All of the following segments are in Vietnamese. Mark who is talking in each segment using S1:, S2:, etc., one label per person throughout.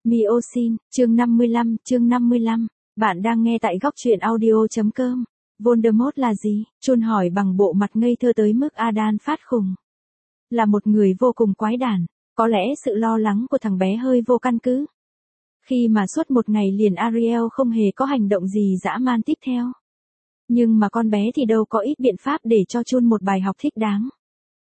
S1: Miosin, chương 55. Bạn đang nghe tại góc truyện audio.com. Voldemort là gì? Chun hỏi bằng bộ mặt ngây thơ tới mức Adan phát khùng. Là một người vô cùng quái đản. Có lẽ sự lo lắng của thằng bé hơi vô căn cứ. Khi mà suốt một ngày liền Ariel không hề có hành động gì dã man tiếp theo. Nhưng mà con bé thì đâu có ít biện pháp để cho Chun một bài học thích đáng.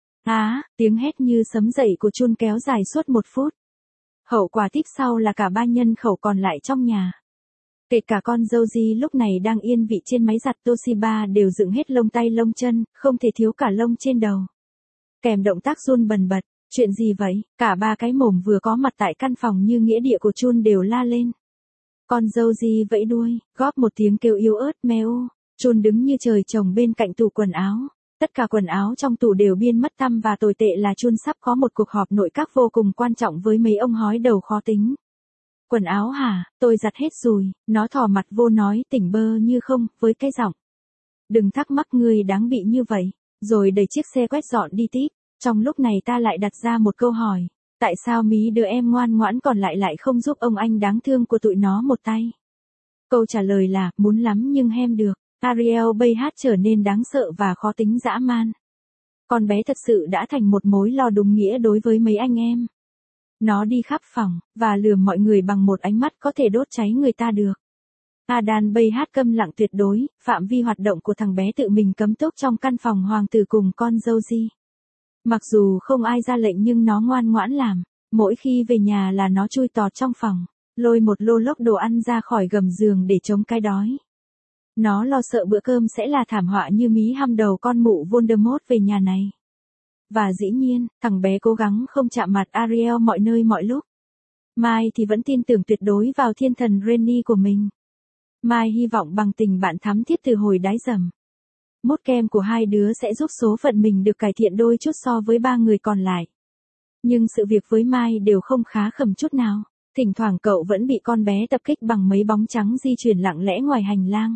S1: Tiếng hét như sấm dậy của Chun kéo dài suốt 1 phút. Hậu quả tiếp sau là cả 3 nhân khẩu còn lại trong nhà. Kể cả con dâu Di lúc này đang yên vị trên máy giặt Toshiba đều dựng hết lông tay lông chân, không thể thiếu cả lông trên đầu. Kèm động tác run bần bật, chuyện gì vậy? Cả 3 cái mồm vừa có mặt tại căn phòng như nghĩa địa của Chun đều la lên. Con dâu Di vẫy đuôi, góp một tiếng kêu yếu ớt meo. Chun đứng như trời trồng bên cạnh tủ quần áo. Tất cả quần áo trong tủ đều biên mất tăm và tồi tệ là Chun sắp có một cuộc họp nội các vô cùng quan trọng với mấy ông hói đầu khó tính. Quần áo hả, tôi giặt hết rồi, nó thò mặt vô nói tỉnh bơ như không, với cái giọng. Đừng thắc mắc người đáng bị như vậy, rồi đẩy chiếc xe quét dọn đi tiếp. Trong lúc này ta lại đặt ra một câu hỏi, tại sao mấy đứa em ngoan ngoãn còn lại không giúp ông anh đáng thương của tụi nó một tay? Câu trả lời là, muốn lắm nhưng hem được. Ariel bây hát trở nên đáng sợ và khó tính dã man. Con bé thật sự đã thành một mối lo đúng nghĩa đối với mấy anh em. Nó đi khắp phòng, và lườm mọi người bằng một ánh mắt có thể đốt cháy người ta được. Adan bây hát câm lặng tuyệt đối, phạm vi hoạt động của thằng bé tự mình cấm túc trong căn phòng hoàng tử cùng con dâu Di. Mặc dù không ai ra lệnh nhưng nó ngoan ngoãn làm, mỗi khi về nhà là nó chui tọt trong phòng, lôi một lô lốc đồ ăn ra khỏi gầm giường để chống cái đói. Nó lo sợ bữa cơm sẽ là thảm họa như mí hăm đầu con mụ Voldemort về nhà này. Và dĩ nhiên, thằng bé cố gắng không chạm mặt Ariel mọi nơi mọi lúc. Mai thì vẫn tin tưởng tuyệt đối vào thiên thần Rennie của mình. Mai hy vọng bằng tình bạn thắm thiết từ hồi đái dầm. Mốt kem của hai đứa sẽ giúp số phận mình được cải thiện đôi chút so với 3 người còn lại. Nhưng sự việc với Mai đều không khá khẩm chút nào. Thỉnh thoảng cậu vẫn bị con bé tập kích bằng mấy bóng trắng di chuyển lặng lẽ ngoài hành lang.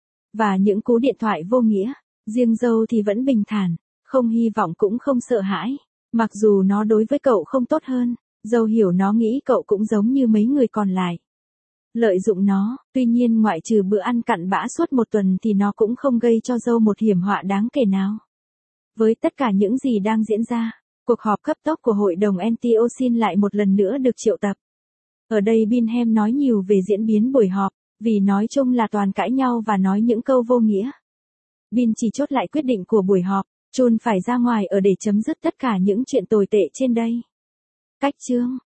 S1: Và những cú điện thoại vô nghĩa. Riêng dâu thì vẫn bình thản, không hy vọng cũng không sợ hãi. Mặc dù nó đối với cậu không tốt hơn, dâu hiểu nó nghĩ cậu cũng giống như mấy người còn lại. Lợi dụng nó, tuy nhiên ngoại trừ bữa ăn cặn bã suốt 1 tuần thì nó cũng không gây cho dâu một hiểm họa đáng kể nào. Với tất cả những gì đang diễn ra, cuộc họp cấp tốc của hội đồng Antiosin lại một lần nữa được triệu tập. Ở đây Bingham nói nhiều về diễn biến buổi họp, vì nói chung là toàn cãi nhau và nói những câu vô nghĩa. Bin chỉ chốt lại quyết định của buổi họp, Chun phải ra ngoài ở để chấm dứt tất cả những chuyện tồi tệ trên đây. Cách chương,